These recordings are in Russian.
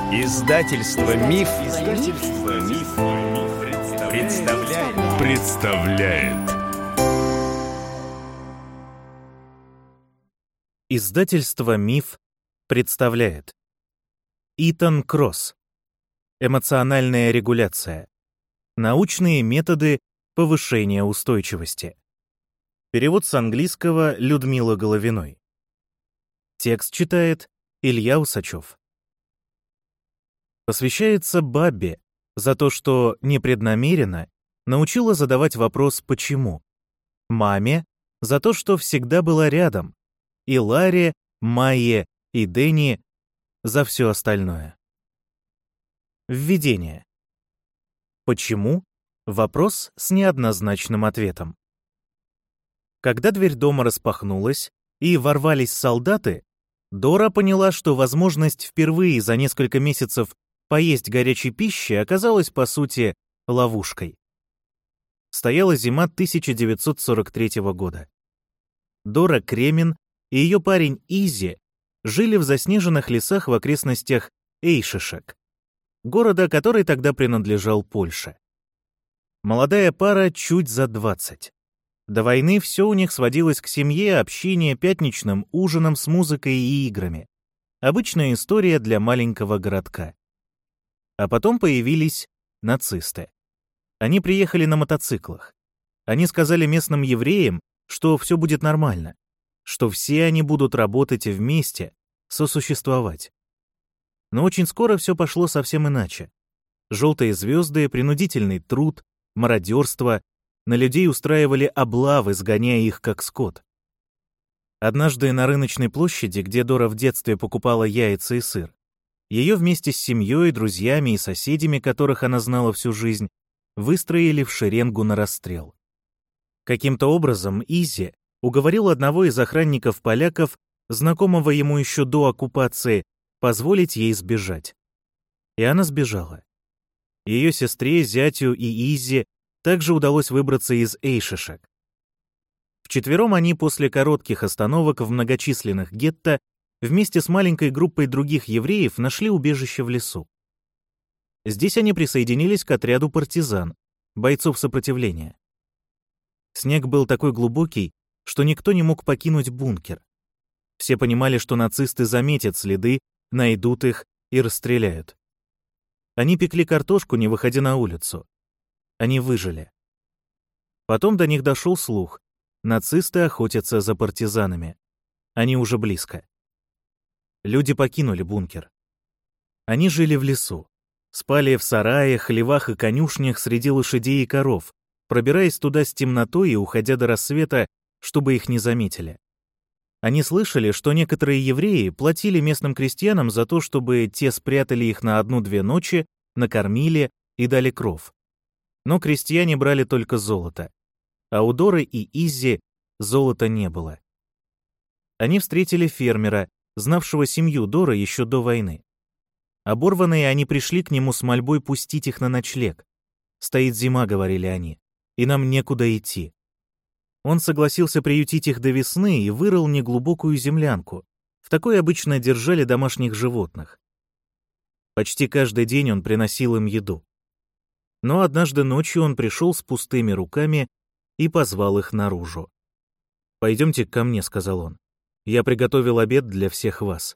Издательство Миф, представляет. Издательство Миф представляет. Итан Кросс. Эмоциональная регуляция. Научные методы повышения устойчивости. Перевод с английского Людмила Головиной. Текст читает Илья Усачев. Посвящается Баббе за то, что непреднамеренно научила задавать вопрос «почему?», маме за то, что всегда была рядом, и Ларе, Майе и Дэнни за все остальное. Введение. Почему? Вопрос с неоднозначным ответом. Когда дверь дома распахнулась и ворвались солдаты, Дора поняла, что возможность впервые за несколько месяцев поесть горячей пищи оказалась, по сути, ловушкой. Стояла зима 1943 года. Дора Кремин и ее парень Изи жили в заснеженных лесах в окрестностях Эйшишек, города, который тогда принадлежал Польше. Молодая пара чуть за 20. До войны все у них сводилось к семье, общению, пятничным ужинам с музыкой и играми. Обычная история для маленького городка. А потом появились нацисты. Они приехали на мотоциклах. Они сказали местным евреям, что все будет нормально, что все они будут работать вместе, сосуществовать. Но очень скоро все пошло совсем иначе. Желтые звезды, принудительный труд, мародерство, на людей устраивали облавы, сгоняя их как скот. Однажды на рыночной площади, где Дора в детстве покупала яйца и сыр, ее вместе с семьей, друзьями и соседями, которых она знала всю жизнь, выстроили в шеренгу на расстрел. Каким-то образом Изи уговорил одного из охранников-поляков, знакомого ему еще до оккупации, позволить ей сбежать. И она сбежала. Ее сестре, зятю и Изи также удалось выбраться из Эйшишек. Вчетвером они после коротких остановок в многочисленных гетто вместе с маленькой группой других евреев нашли убежище в лесу. Здесь они присоединились к отряду партизан, бойцов сопротивления. Снег был такой глубокий, что никто не мог покинуть бункер. Все понимали, что нацисты заметят следы, найдут их и расстреляют. Они пекли картошку, не выходя на улицу. Они выжили. Потом до них дошел слух. Нацисты охотятся за партизанами. Они уже близко. Люди покинули бункер. Они жили в лесу. Спали в сараях, хлевах и конюшнях среди лошадей и коров, пробираясь туда с темнотой и уходя до рассвета, чтобы их не заметили. Они слышали, что некоторые евреи платили местным крестьянам за то, чтобы те спрятали их на 1-2 ночи, накормили и дали кров. Но крестьяне брали только золото, а у Доры и Изи золота не было. Они встретили фермера, знавшего семью Доры еще до войны. Оборванные, они пришли к нему с мольбой пустить их на ночлег. «Стоит зима», — говорили они, — «и нам некуда идти». Он согласился приютить их до весны и вырыл неглубокую землянку. В такой обычно держали домашних животных. Почти каждый день он приносил им еду. Но однажды ночью он пришел с пустыми руками и позвал их наружу. «Пойдемте ко мне», — сказал он. «Я приготовил обед для всех вас».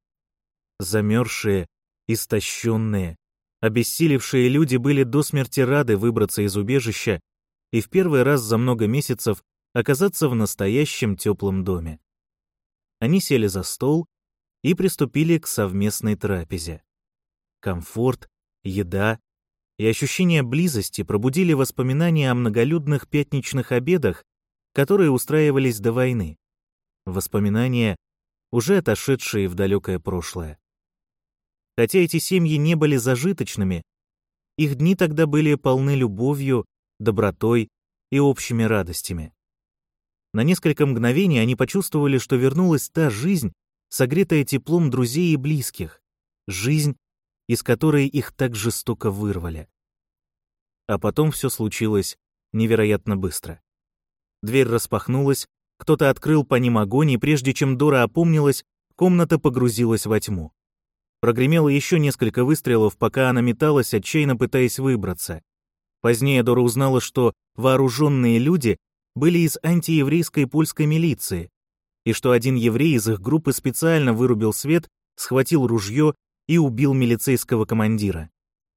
Замерзшие, истощенные, обессилевшие люди были до смерти рады выбраться из убежища и в первый раз за много месяцев оказаться в настоящем теплом доме. Они сели за стол и приступили к совместной трапезе. Комфорт, еда и ощущение близости пробудили воспоминания о многолюдных пятничных обедах, которые устраивались до войны. Воспоминания, уже отошедшие в далекое прошлое. Хотя эти семьи не были зажиточными, их дни тогда были полны любовью, добротой и общими радостями. На несколько мгновений они почувствовали, что вернулась та жизнь, согретая теплом друзей и близких, жизнь, из которой их так жестоко вырвали. А потом все случилось невероятно быстро. Дверь распахнулась, кто-то открыл по ним огонь, и прежде чем Дора опомнилась, комната погрузилась во тьму. Прогремело еще несколько выстрелов, пока она металась, отчаянно пытаясь выбраться. Позднее Дора узнала, что вооруженные люди были из антиеврейской польской милиции, и что один еврей из их группы специально вырубил свет, схватил ружье и убил милицейского командира.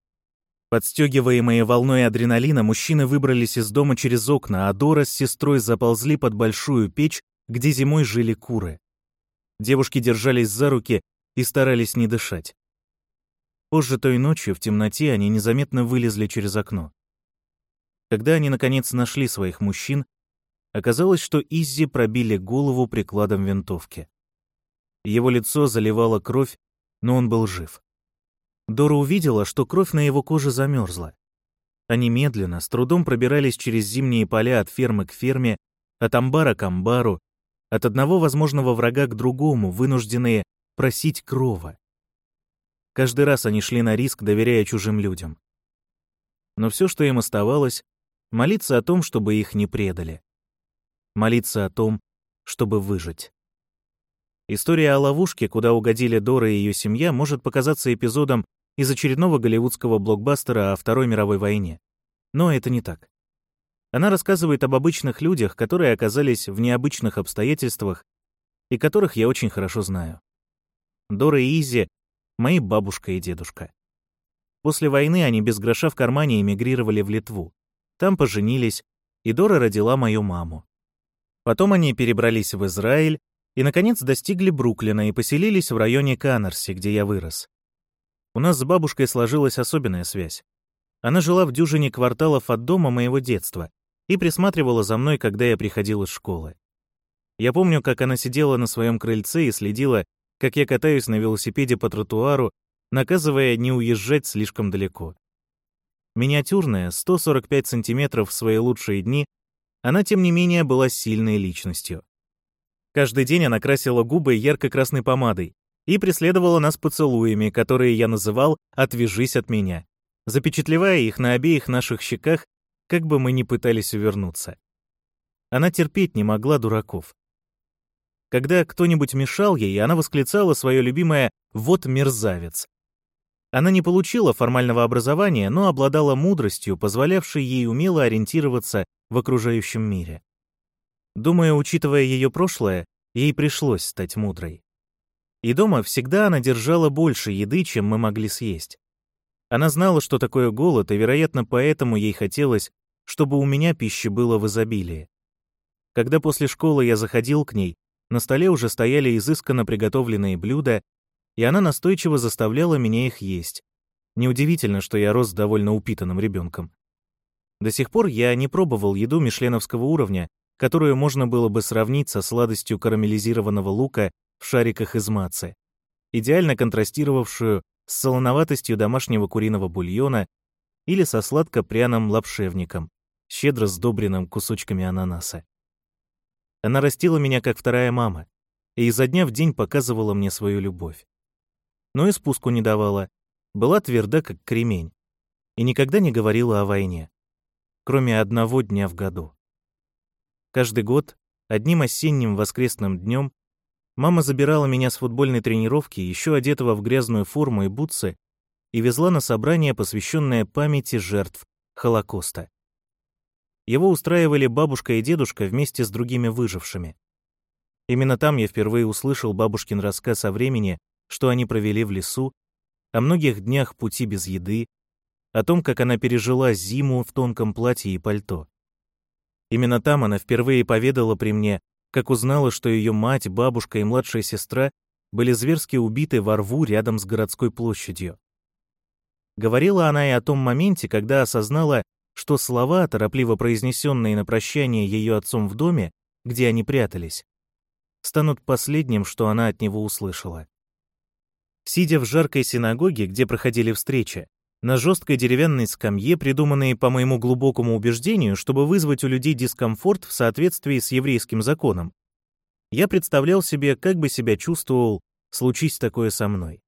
Подстегиваемые волной адреналина, мужчины выбрались из дома через окна, а Дора с сестрой заползли под большую печь, где зимой жили куры. Девушки держались за руки и старались не дышать. Позже той ночью в темноте они незаметно вылезли через окно. Когда они, наконец, нашли своих мужчин, оказалось, что Иззи пробили голову прикладом винтовки. Его лицо заливало кровь, но он был жив. Дора увидела, что кровь на его коже замерзла. Они медленно, с трудом пробирались через зимние поля от фермы к ферме, от амбара к амбару, от одного возможного врага к другому, вынужденные просить крова. Каждый раз они шли на риск, доверяя чужим людям. Но все, что им оставалось, молиться о том, чтобы их не предали. Молиться о том, чтобы выжить. История о ловушке, куда угодили Дора и ее семья, может показаться эпизодом из очередного голливудского блокбастера о Второй мировой войне. Но это не так. Она рассказывает об обычных людях, которые оказались в необычных обстоятельствах и которых я очень хорошо знаю. Дора и Иззи — мои бабушка и дедушка. После войны они без гроша в кармане эмигрировали в Литву. Там поженились, и Дора родила мою маму. Потом они перебрались в Израиль и, наконец, достигли Бруклина и поселились в районе Канарси, где я вырос. У нас с бабушкой сложилась особенная связь. Она жила в дюжине кварталов от дома моего детства и присматривала за мной, когда я приходил из школы. Я помню, как она сидела на своем крыльце и следила, как я катаюсь на велосипеде по тротуару, наказывая не уезжать слишком далеко. Миниатюрная, 145 сантиметров в свои лучшие дни, она, тем не менее, была сильной личностью. Каждый день она красила губы ярко-красной помадой и преследовала нас поцелуями, которые я называл «отвяжись от меня», запечатлевая их на обеих наших щеках, как бы мы ни пытались увернуться. Она терпеть не могла дураков. Когда кто-нибудь мешал ей, она восклицала свое любимое «вот мерзавец». Она не получила формального образования, но обладала мудростью, позволявшей ей умело ориентироваться в окружающем мире. Думаю, учитывая ее прошлое, ей пришлось стать мудрой. И дома всегда она держала больше еды, чем мы могли съесть. Она знала, что такое голод, и, вероятно, поэтому ей хотелось, чтобы у меня пищи было в изобилии. Когда после школы я заходил к ней, на столе уже стояли изысканно приготовленные блюда, и она настойчиво заставляла меня их есть. Неудивительно, что я рос довольно упитанным ребенком. До сих пор я не пробовал еду мишленовского уровня, которую можно было бы сравнить со сладостью карамелизированного лука в шариках из мацы, идеально контрастировавшую с солоноватостью домашнего куриного бульона или со сладко-пряным лапшевником, щедро сдобренным кусочками ананаса. Она растила меня как вторая мама и изо дня в день показывала мне свою любовь. Но и спуску не давала, была тверда, как кремень, и никогда не говорила о войне, кроме одного дня в году. Каждый год, одним осенним воскресным днем, мама забирала меня с футбольной тренировки, еще одетого в грязную форму и бутсы, и везла на собрание, посвященное памяти жертв Холокоста. Его устраивали бабушка и дедушка вместе с другими выжившими. Именно там я впервые услышал бабушкин рассказ о времени, что они провели в лесу, о многих днях пути без еды, о том, как она пережила зиму в тонком платье и пальто. Именно там она впервые поведала при мне, как узнала, что ее мать, бабушка и младшая сестра были зверски убиты во рву рядом с городской площадью. Говорила она и о том моменте, когда осознала, что слова, торопливо произнесенные на прощание ее отцом в доме, где они прятались, станут последним, что она от него услышала. Сидя в жаркой синагоге, где проходили встречи, на жесткой деревянной скамье, придуманной по моему глубокому убеждению, чтобы вызвать у людей дискомфорт в соответствии с еврейским законом, я представлял себе, как бы себя чувствовал, случись такое со мной.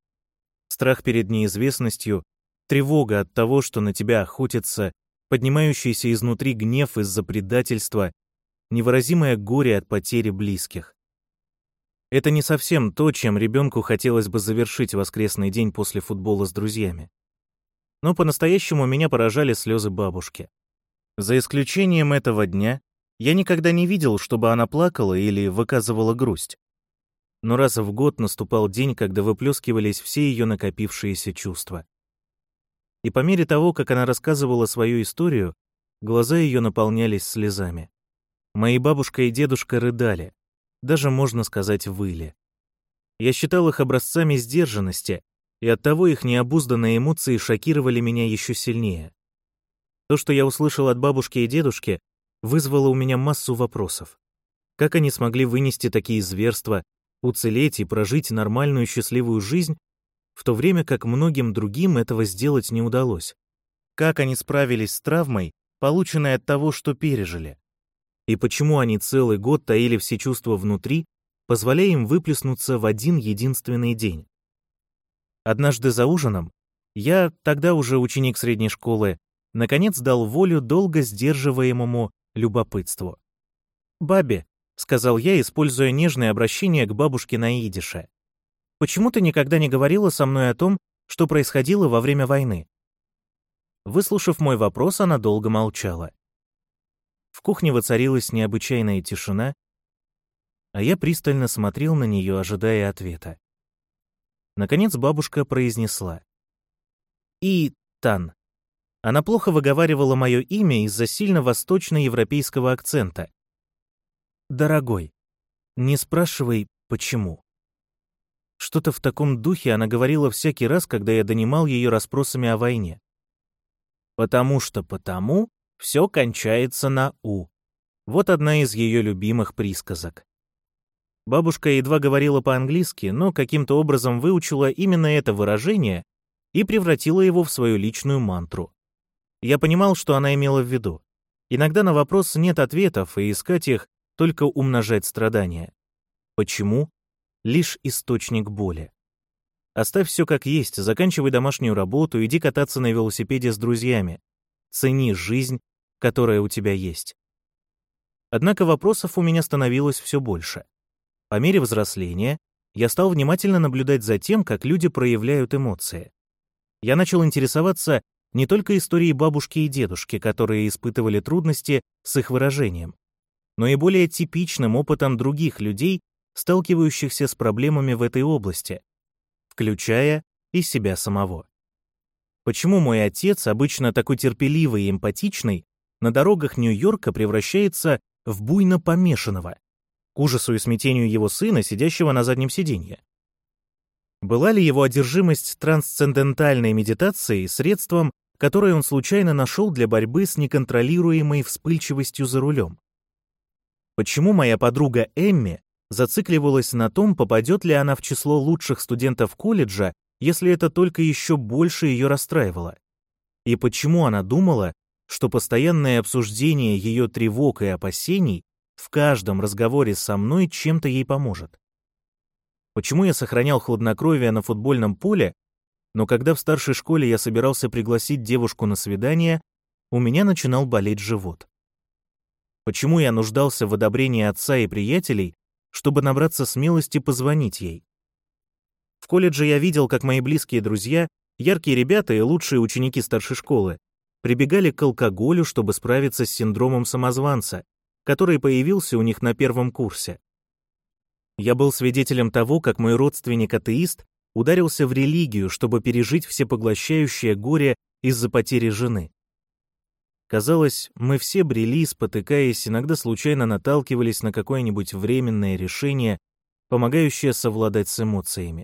Страх перед неизвестностью, тревога от того, что на тебя охотятся, поднимающийся изнутри гнев из-за предательства, невыразимое горе от потери близких. Это не совсем то, чем ребенку хотелось бы завершить воскресный день после футбола с друзьями. Но по-настоящему меня поражали слезы бабушки. За исключением этого дня, я никогда не видел, чтобы она плакала или выказывала грусть. Но раз в год наступал день, когда выплескивались все ее накопившиеся чувства. И по мере того, как она рассказывала свою историю, глаза ее наполнялись слезами. Мои бабушка и дедушка рыдали, даже, можно сказать, выли. Я считал их образцами сдержанности, и оттого их необузданные эмоции шокировали меня еще сильнее. То, что я услышал от бабушки и дедушки, вызвало у меня массу вопросов. Как они смогли вынести такие зверства, уцелеть и прожить нормальную счастливую жизнь, в то время как многим другим этого сделать не удалось? Как они справились с травмой, полученной от того, что пережили? И почему они целый год таили все чувства внутри, позволяя им выплеснуться в один единственный день? Однажды за ужином я, тогда уже ученик средней школы, наконец дал волю долго сдерживаемому любопытству. «Бабе», — сказал я, используя нежное обращение к бабушке на идише, «почему ты никогда не говорила со мной о том, что происходило во время войны?» Выслушав мой вопрос, она долго молчала. В кухне воцарилась необычайная тишина, а я пристально смотрел на нее, ожидая ответа. Наконец бабушка произнесла: «И-тан». Она плохо выговаривала мое имя из-за сильно восточноевропейского акцента. «Дорогой, не спрашивай, почему». Что-то в таком духе она говорила всякий раз, когда я донимал ее расспросами о войне. «Потому что потому все кончается на «у». Вот одна из ее любимых присказок. Бабушка едва говорила по-английски, но каким-то образом выучила именно это выражение и превратила его в свою личную мантру. Я понимал, что она имела в виду. Иногда на вопрос нет ответов, и искать их — только умножать страдания. Почему? Лишь источник боли. Оставь все как есть, заканчивай домашнюю работу, иди кататься на велосипеде с друзьями. Цени жизнь, которая у тебя есть. Однако вопросов у меня становилось все больше. По мере взросления я стал внимательно наблюдать за тем, как люди проявляют эмоции. Я начал интересоваться не только историей бабушки и дедушки, которые испытывали трудности с их выражением, но и более типичным опытом других людей, сталкивающихся с проблемами в этой области, включая и себя самого. Почему мой отец, обычно такой терпеливый и эмпатичный, на дорогах Нью-Йорка превращается в буйно помешанного, к ужасу и смятению его сына, сидящего на заднем сиденье? Была ли его одержимость трансцендентальной медитацией средством, которое он случайно нашел для борьбы с неконтролируемой вспыльчивостью за рулем? Почему моя подруга Эмми зацикливалась на том, попадет ли она в число лучших студентов колледжа, если это только еще больше ее расстраивало? И почему она думала, что постоянное обсуждение ее тревог и опасений в каждом разговоре со мной чем-то ей поможет? Почему я сохранял хладнокровие на футбольном поле, но когда в старшей школе я собирался пригласить девушку на свидание, у меня начинал болеть живот? Почему я нуждался в одобрении отца и приятелей, чтобы набраться смелости позвонить ей? В колледже я видел, как мои близкие друзья, яркие ребята и лучшие ученики старшей школы, прибегали к алкоголю, чтобы справиться с синдромом самозванца, который появился у них на первом курсе. Я был свидетелем того, как мой родственник-атеист ударился в религию, чтобы пережить всепоглощающее горе из-за потери жены. Казалось, мы все брели, спотыкаясь, иногда случайно наталкивались на какое-нибудь временное решение, помогающее совладать с эмоциями.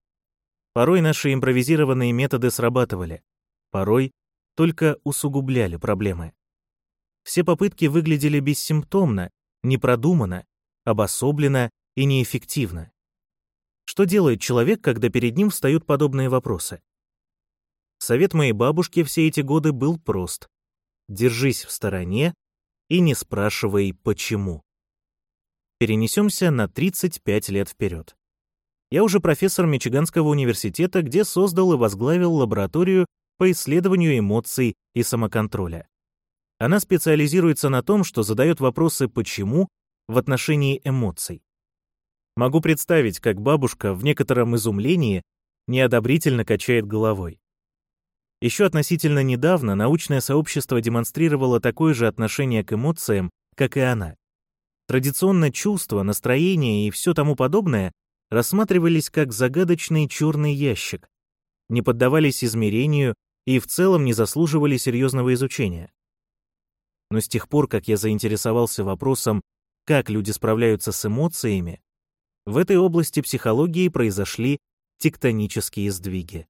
Порой наши импровизированные методы срабатывали, порой только усугубляли проблемы. Все попытки выглядели бессимптомно, непродуманно, обособленно и неэффективно. Что делает человек, когда перед ним встают подобные вопросы? Совет моей бабушки все эти годы был прост. Держись в стороне и не спрашивай, почему. Перенесемся на 35 лет вперед. Я уже профессор Мичиганского университета, где создал и возглавил лабораторию по исследованию эмоций и самоконтроля. Она специализируется на том, что задает вопросы «почему» в отношении эмоций. Могу представить, как бабушка в некотором изумлении неодобрительно качает головой. Еще относительно недавно научное сообщество демонстрировало такое же отношение к эмоциям, как и она. Традиционно чувства, настроение и все тому подобное рассматривались как загадочный черный ящик, не поддавались измерению и в целом не заслуживали серьезного изучения. Но с тех пор, как я заинтересовался вопросом, как люди справляются с эмоциями, в этой области психологии произошли тектонические сдвиги.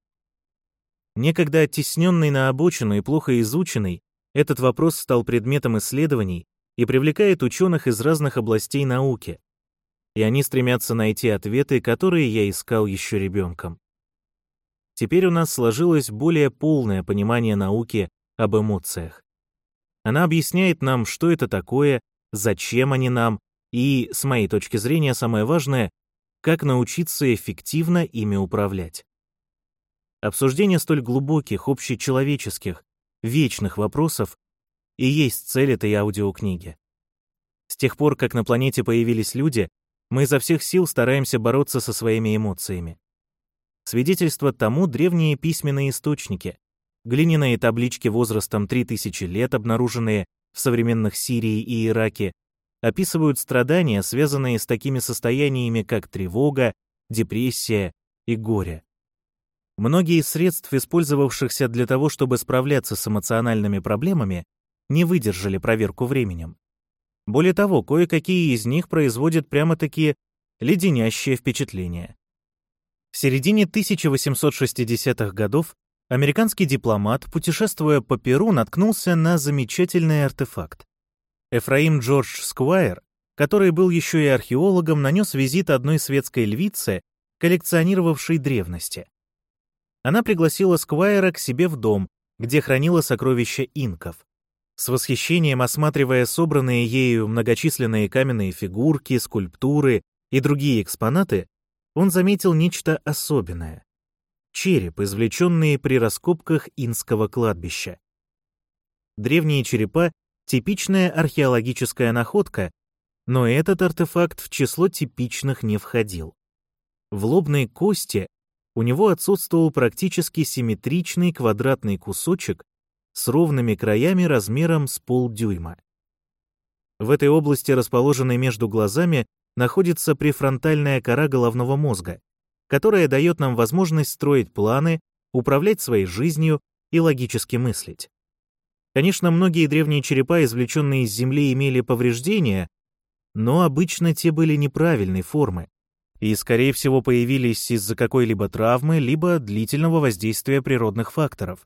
Некогда оттесненный на обочину и плохо изученный, этот вопрос стал предметом исследований и привлекает ученых из разных областей науки, и они стремятся найти ответы, которые я искал еще ребенком. Теперь у нас сложилось более полное понимание науки об эмоциях. Она объясняет нам, что это такое, зачем они нам, и, с моей точки зрения, самое важное, как научиться эффективно ими управлять. Обсуждение столь глубоких, общечеловеческих, вечных вопросов и есть цель этой аудиокниги. С тех пор, как на планете появились люди, мы изо всех сил стараемся бороться со своими эмоциями. Свидетельство тому древние письменные источники, глиняные таблички возрастом 3000 лет, обнаруженные в современных Сирии и Ираке, описывают страдания, связанные с такими состояниями, как тревога, депрессия и горе. Многие из средств, использовавшихся для того, чтобы справляться с эмоциональными проблемами, не выдержали проверку временем. Более того, кое-какие из них производят прямо-таки леденящее впечатление. В середине 1860-х годов американский дипломат, путешествуя по Перу, наткнулся на замечательный артефакт. Эфраим Джордж Сквайр, который был еще и археологом, нанес визит одной светской львице, коллекционировавшей древности. Она пригласила Сквайра к себе в дом, где хранила сокровища инков. С восхищением осматривая собранные ею многочисленные каменные фигурки, скульптуры и другие экспонаты, он заметил нечто особенное — череп, извлеченный при раскопках инского кладбища. Древние черепа — типичная археологическая находка, но этот артефакт в число типичных не входил. В лобной кости у него отсутствовал практически симметричный квадратный кусочек с ровными краями размером с полдюйма. В этой области, расположенной между глазами, находится префронтальная кора головного мозга, которая дает нам возможность строить планы, управлять своей жизнью и логически мыслить. Конечно, многие древние черепа, извлеченные из земли, имели повреждения, но обычно те были неправильной формы и, скорее всего, появились из-за какой-либо травмы либо длительного воздействия природных факторов.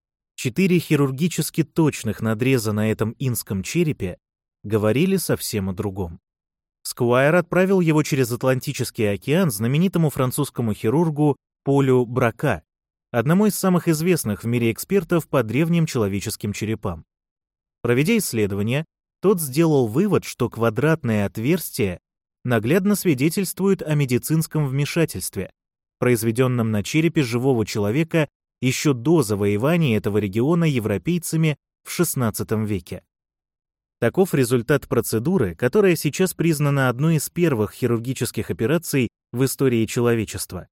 4 хирургически точных надреза на этом инском черепе говорили совсем о другом. Сквайр отправил его через Атлантический океан знаменитому французскому хирургу Полю Брака, одному из самых известных в мире экспертов по древним человеческим черепам. Проведя исследование, тот сделал вывод, что квадратное отверстие наглядно свидетельствует о медицинском вмешательстве, произведенном на черепе живого человека еще до завоевания этого региона европейцами в XVI веке. Таков результат процедуры, которая сейчас признана одной из первых хирургических операций в истории человечества.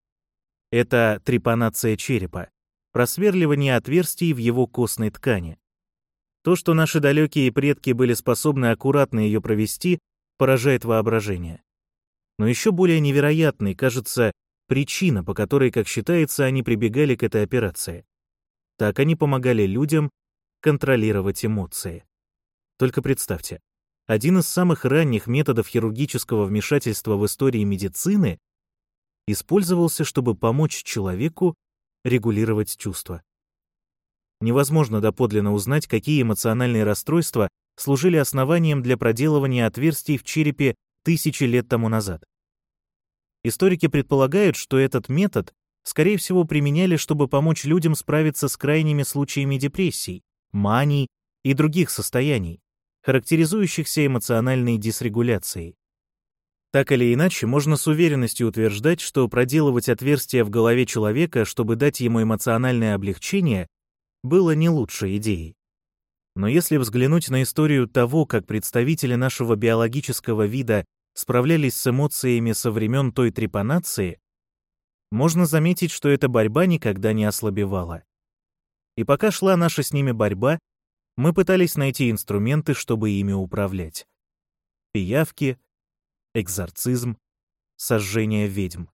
Это трепанация черепа, просверливание отверстий в его костной ткани. То, что наши далекие предки были способны аккуратно ее провести, поражает воображение. Но еще более невероятной кажется причина, по которой, как считается, они прибегали к этой операции. Так они помогали людям контролировать эмоции. Только представьте, один из самых ранних методов хирургического вмешательства в истории медицины использовался, чтобы помочь человеку регулировать чувства. Невозможно доподлинно узнать, какие эмоциональные расстройства служили основанием для проделывания отверстий в черепе тысячи лет тому назад. Историки предполагают, что этот метод, скорее всего, применяли, чтобы помочь людям справиться с крайними случаями депрессий, маний и других состояний, характеризующихся эмоциональной дисрегуляцией. Так или иначе, можно с уверенностью утверждать, что проделывать отверстия в голове человека, чтобы дать ему эмоциональное облегчение, было не лучшей идеей. Но если взглянуть на историю того, как представители нашего биологического вида справлялись с эмоциями со времен той трепанации, можно заметить, что эта борьба никогда не ослабевала. И пока шла наша с ними борьба, мы пытались найти инструменты, чтобы ими управлять. Пиявки, экзорцизм, сожжение ведьм.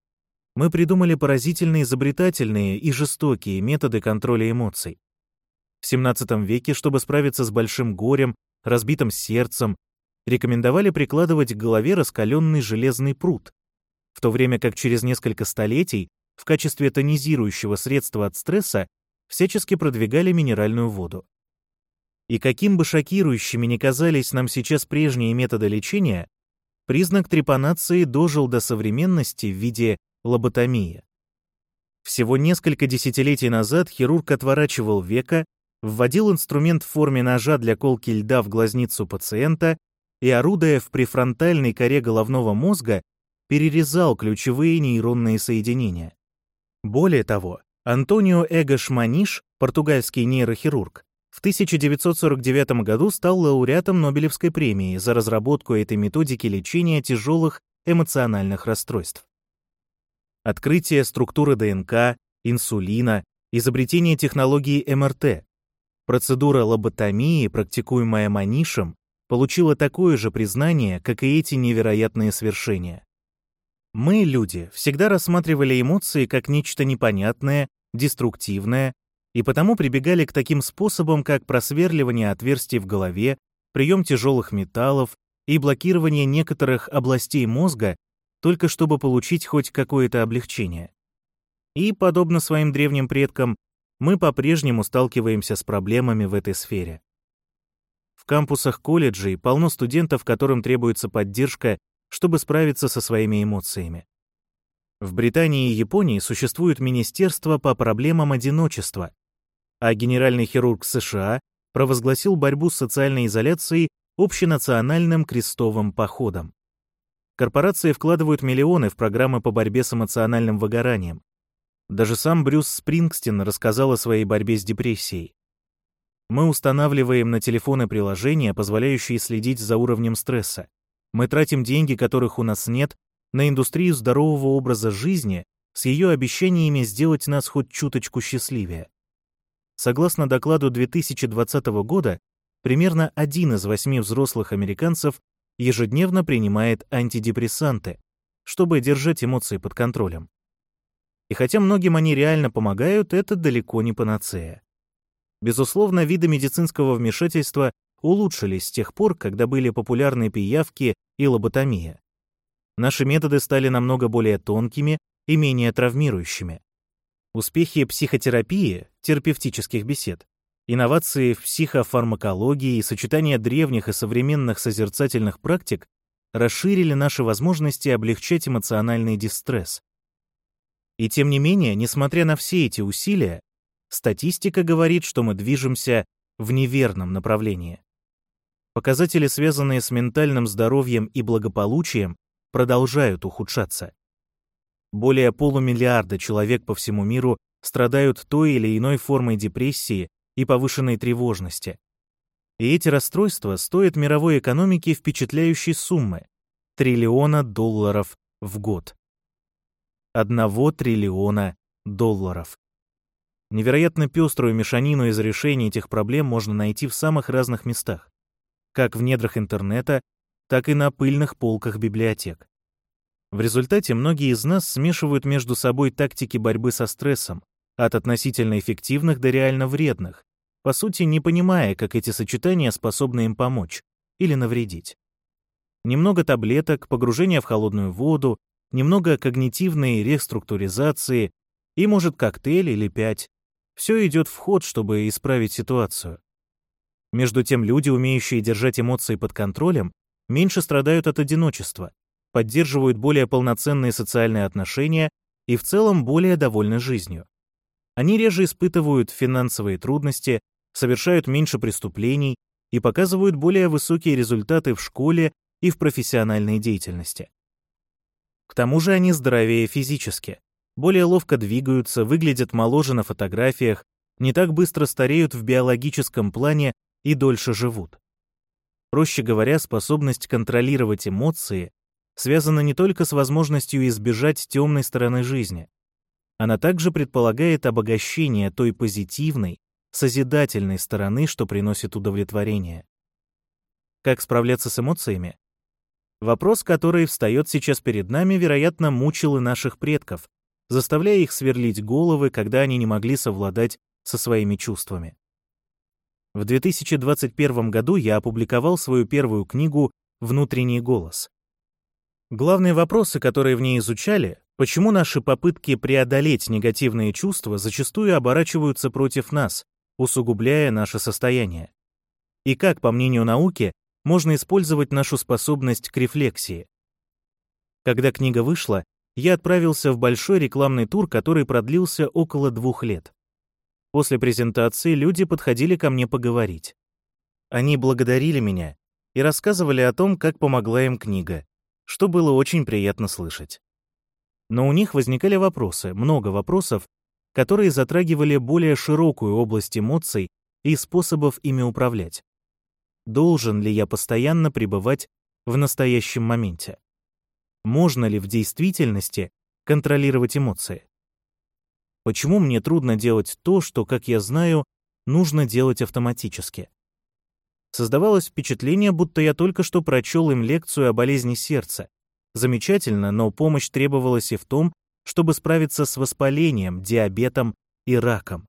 Мы придумали поразительно изобретательные и жестокие методы контроля эмоций. В XVII веке, чтобы справиться с большим горем, разбитым сердцем, рекомендовали прикладывать к голове раскаленный железный прут, в то время как через несколько столетий в качестве тонизирующего средства от стресса всячески продвигали минеральную воду. И каким бы шокирующими ни казались нам сейчас прежние методы лечения, признак трепанации дожил до современности в виде лоботомии. Всего несколько десятилетий назад хирург отворачивал веко, вводил инструмент в форме ножа для колки льда в глазницу пациента и, орудуя в префронтальной коре головного мозга, перерезал ключевые нейронные соединения. Более того, Антонио Эгош Маниш, португальский нейрохирург, в 1949 году стал лауреатом Нобелевской премии за разработку этой методики лечения тяжелых эмоциональных расстройств. Открытие структуры ДНК, инсулина, изобретение технологии МРТ, процедура лоботомии, практикуемая Манишем, получила такое же признание, как и эти невероятные свершения. Мы, люди, всегда рассматривали эмоции как нечто непонятное, деструктивное, и потому прибегали к таким способам, как просверливание отверстий в голове, прием тяжелых металлов и блокирование некоторых областей мозга, только чтобы получить хоть какое-то облегчение. И, подобно своим древним предкам, мы по-прежнему сталкиваемся с проблемами в этой сфере. В кампусах колледжей полно студентов, которым требуется поддержка, чтобы справиться со своими эмоциями. В Британии и Японии существует Министерство по проблемам одиночества, а генеральный хирург США провозгласил борьбу с социальной изоляцией общенациональным крестовым походом. Корпорации вкладывают миллионы в программы по борьбе с эмоциональным выгоранием. Даже сам Брюс Спрингстин рассказал о своей борьбе с депрессией. Мы устанавливаем на телефоны приложения, позволяющие следить за уровнем стресса. Мы тратим деньги, которых у нас нет, на индустрию здорового образа жизни с ее обещаниями сделать нас хоть чуточку счастливее. Согласно докладу 2020 года, примерно 1 из 8 взрослых американцев ежедневно принимает антидепрессанты, чтобы держать эмоции под контролем. И хотя многим они реально помогают, это далеко не панацея. Безусловно, виды медицинского вмешательства улучшились с тех пор, когда были популярны пиявки и лоботомия. Наши методы стали намного более тонкими и менее травмирующими. Успехи психотерапии, терапевтических бесед, инновации в психофармакологии и сочетание древних и современных созерцательных практик расширили наши возможности облегчать эмоциональный дистресс. И тем не менее, несмотря на все эти усилия, статистика говорит, что мы движемся в неверном направлении. Показатели, связанные с ментальным здоровьем и благополучием, продолжают ухудшаться. Более полумиллиарда человек по всему миру страдают той или иной формой депрессии и повышенной тревожности. И эти расстройства стоят мировой экономике впечатляющей суммы — $1 триллиона в год. $1 триллиона. Невероятно пеструю мешанину из решений этих проблем можно найти в самых разных местах, как в недрах интернета, так и на пыльных полках библиотек. В результате многие из нас смешивают между собой тактики борьбы со стрессом, от относительно эффективных до реально вредных, по сути, не понимая, как эти сочетания способны им помочь или навредить. Немного таблеток, погружение в холодную воду, немного когнитивной реструктуризации и, может, коктейль или 5. Все идет в ход, чтобы исправить ситуацию. Между тем, люди, умеющие держать эмоции под контролем, меньше страдают от одиночества, поддерживают более полноценные социальные отношения и в целом более довольны жизнью. Они реже испытывают финансовые трудности, совершают меньше преступлений и показывают более высокие результаты в школе и в профессиональной деятельности. К тому же они здоровее физически, более ловко двигаются, выглядят моложе на фотографиях, не так быстро стареют в биологическом плане и дольше живут. Проще говоря, способность контролировать эмоции связана не только с возможностью избежать темной стороны жизни. Она также предполагает обогащение той позитивной, созидательной стороны, что приносит удовлетворение. Как справляться с эмоциями? Вопрос, который встает сейчас перед нами, вероятно, мучил и наших предков, заставляя их сверлить головы, когда они не могли совладать со своими чувствами. В 2021 году я опубликовал свою первую книгу «Внутренний голос». Главные вопросы, которые в ней изучали, почему наши попытки преодолеть негативные чувства зачастую оборачиваются против нас, усугубляя наше состояние. И как, по мнению науки, можно использовать нашу способность к рефлексии. Когда книга вышла, я отправился в большой рекламный тур, который продлился около 2 лет. После презентации люди подходили ко мне поговорить. Они благодарили меня и рассказывали о том, как помогла им книга, что было очень приятно слышать. Но у них возникали вопросы, много вопросов, которые затрагивали более широкую область эмоций и способов ими управлять. Должен ли я постоянно пребывать в настоящем моменте? Можно ли в действительности контролировать эмоции? Почему мне трудно делать то, что, как я знаю, нужно делать автоматически? Создавалось впечатление, будто я только что прочел им лекцию о болезни сердца. Замечательно, но помощь требовалась и в том, чтобы справиться с воспалением, диабетом и раком.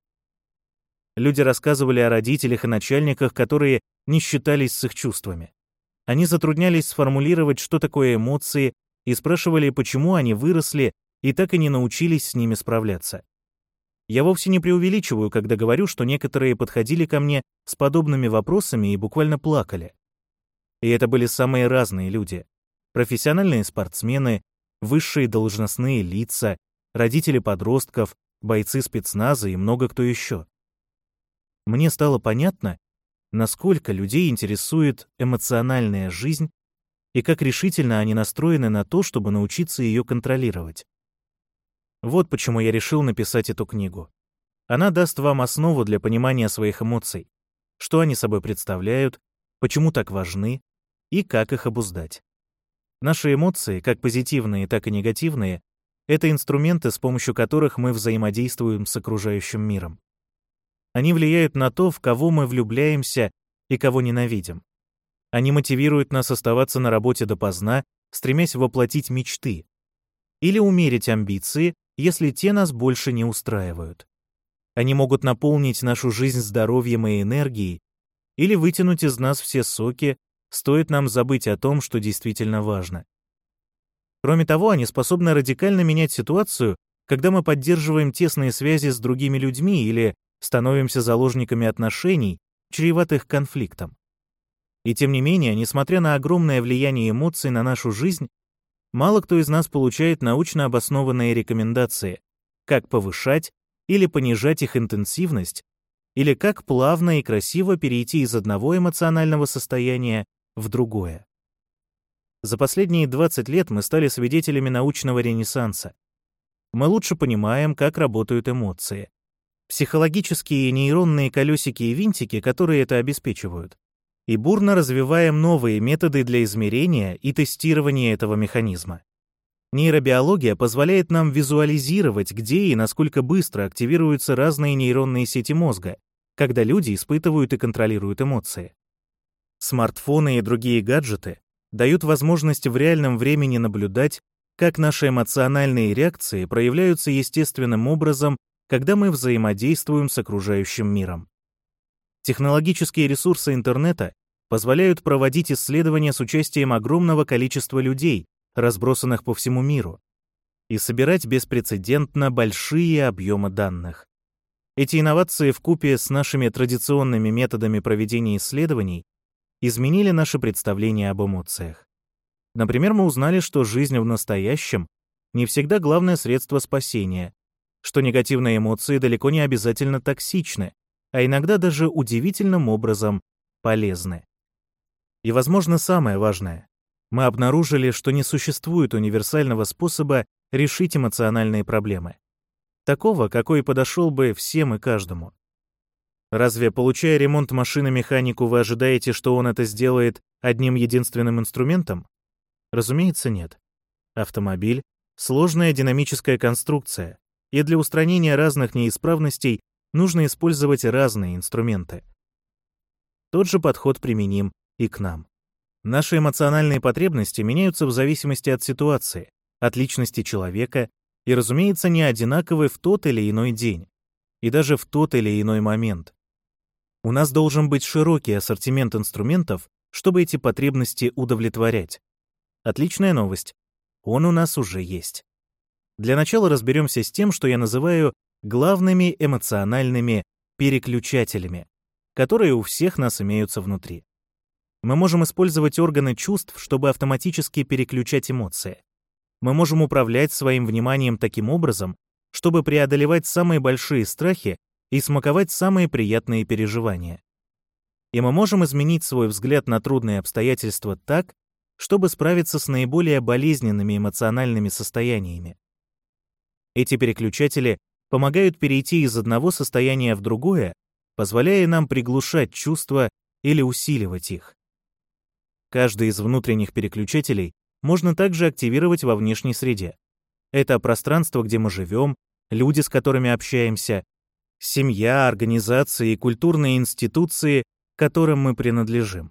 Люди рассказывали о родителях и начальниках, которые не считались с их чувствами. Они затруднялись сформулировать, что такое эмоции, и спрашивали, почему они выросли и так и не научились с ними справляться. Я вовсе не преувеличиваю, когда говорю, что некоторые подходили ко мне с подобными вопросами и буквально плакали. И это были самые разные люди. Профессиональные спортсмены, высшие должностные лица, родители подростков, бойцы спецназа и много кто еще. Мне стало понятно, насколько людей интересует эмоциональная жизнь и как решительно они настроены на то, чтобы научиться ее контролировать. Вот почему я решил написать эту книгу. Она даст вам основу для понимания своих эмоций, что они собой представляют, почему так важны и как их обуздать. Наши эмоции, как позитивные, так и негативные, это инструменты, с помощью которых мы взаимодействуем с окружающим миром. Они влияют на то, в кого мы влюбляемся и кого ненавидим. Они мотивируют нас оставаться на работе допоздна, стремясь воплотить мечты, или умерить амбиции, если те нас больше не устраивают. Они могут наполнить нашу жизнь здоровьем и энергией, или вытянуть из нас все соки, стоит нам забыть о том, что действительно важно. Кроме того, они способны радикально менять ситуацию, когда мы поддерживаем тесные связи с другими людьми или становимся заложниками отношений, чреватых конфликтом. И тем не менее, несмотря на огромное влияние эмоций на нашу жизнь, мало кто из нас получает научно обоснованные рекомендации, как повышать или понижать их интенсивность, или как плавно и красиво перейти из одного эмоционального состояния в другое. За последние 20 лет мы стали свидетелями научного ренессанса. Мы лучше понимаем, как работают эмоции, психологические нейронные колесики и винтики, которые это обеспечивают, и бурно развиваем новые методы для измерения и тестирования этого механизма. Нейробиология позволяет нам визуализировать, где и насколько быстро активируются разные нейронные сети мозга, когда люди испытывают и контролируют эмоции. Смартфоны и другие гаджеты дают возможность в реальном времени наблюдать, как наши эмоциональные реакции проявляются естественным образом, когда мы взаимодействуем с окружающим миром. Технологические ресурсы интернета позволяют проводить исследования с участием огромного количества людей, разбросанных по всему миру, и собирать беспрецедентно большие объемы данных. Эти инновации вкупе с нашими традиционными методами проведения исследований изменили наше представление об эмоциях. Например, мы узнали, что жизнь в настоящем не всегда главное средство спасения, что негативные эмоции далеко не обязательно токсичны, а иногда даже удивительным образом полезны. И, возможно, самое важное, мы обнаружили, что не существует универсального способа решить эмоциональные проблемы, такого, какой подошел бы всем и каждому. Разве, получая ремонт машины механику, вы ожидаете, что он это сделает одним единственным инструментом? Разумеется, нет. Автомобиль — сложная динамическая конструкция, и для устранения разных неисправностей нужно использовать разные инструменты. Тот же подход применим и к нам. Наши эмоциональные потребности меняются в зависимости от ситуации, от личности человека и, разумеется, не одинаковы в тот или иной день, и даже в тот или иной момент. У нас должен быть широкий ассортимент инструментов, чтобы эти потребности удовлетворять. Отличная новость. Он у нас уже есть. Для начала разберемся с тем, что я называю главными эмоциональными переключателями, которые у всех нас имеются внутри. Мы можем использовать органы чувств, чтобы автоматически переключать эмоции. Мы можем управлять своим вниманием таким образом, чтобы преодолевать самые большие страхи и смаковать самые приятные переживания. И мы можем изменить свой взгляд на трудные обстоятельства так, чтобы справиться с наиболее болезненными эмоциональными состояниями. Эти переключатели помогают перейти из одного состояния в другое, позволяя нам приглушать чувства или усиливать их. Каждый из внутренних переключателей можно также активировать во внешней среде. Это пространство, где мы живем, люди, с которыми общаемся, семья, организации и культурные институции, к которым мы принадлежим.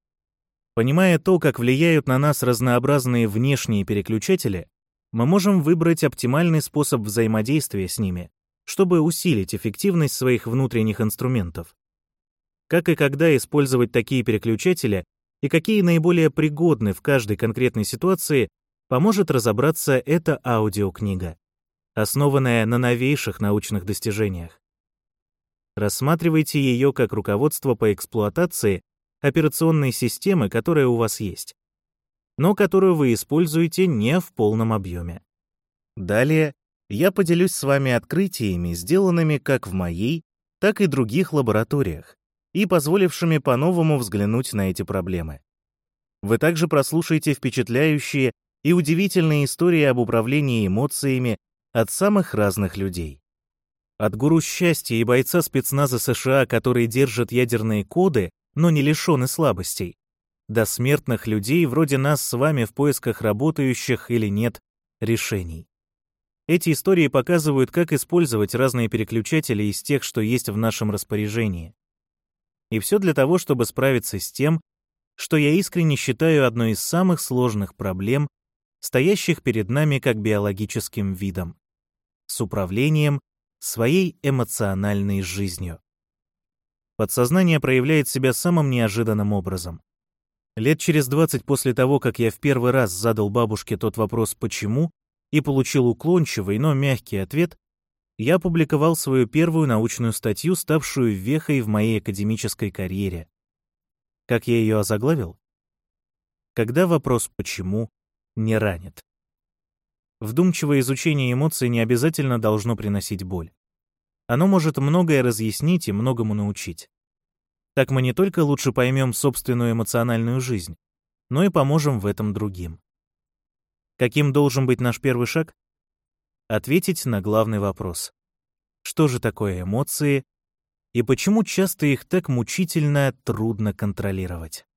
Понимая то, как влияют на нас разнообразные внешние переключатели, мы можем выбрать оптимальный способ взаимодействия с ними, чтобы усилить эффективность своих внутренних инструментов. Как и когда использовать такие переключатели и какие наиболее пригодны в каждой конкретной ситуации, поможет разобраться эта аудиокнига, основанная на новейших научных достижениях. Рассматривайте ее как руководство по эксплуатации операционной системы, которая у вас есть, но которую вы используете не в полном объеме. Далее я поделюсь с вами открытиями, сделанными как в моей, так и других лабораториях, и позволившими по-новому взглянуть на эти проблемы. Вы также прослушаете впечатляющие и удивительные истории об управлении эмоциями от самых разных людей. От гуру счастья и бойца спецназа США, который держит ядерные коды, но не лишены слабостей, до смертных людей вроде нас с вами в поисках работающих или нет решений. Эти истории показывают, как использовать разные переключатели из тех, что есть в нашем распоряжении. И все для того, чтобы справиться с тем, что я искренне считаю одной из самых сложных проблем, стоящих перед нами как биологическим видом, с управлением своей эмоциональной жизнью. Подсознание проявляет себя самым неожиданным образом. Лет через 20 после того, как я в первый раз задал бабушке тот вопрос «почему?» и получил уклончивый, но мягкий ответ, я опубликовал свою первую научную статью, ставшую вехой в моей академической карьере. Как я ее озаглавил? Когда вопрос «почему?» не ранит. Вдумчивое изучение эмоций не обязательно должно приносить боль. Оно может многое разъяснить и многому научить. Так мы не только лучше поймем собственную эмоциональную жизнь, но и поможем в этом другим. Каким должен быть наш первый шаг? Ответить на главный вопрос. Что же такое эмоции и почему часто их так мучительно трудно контролировать?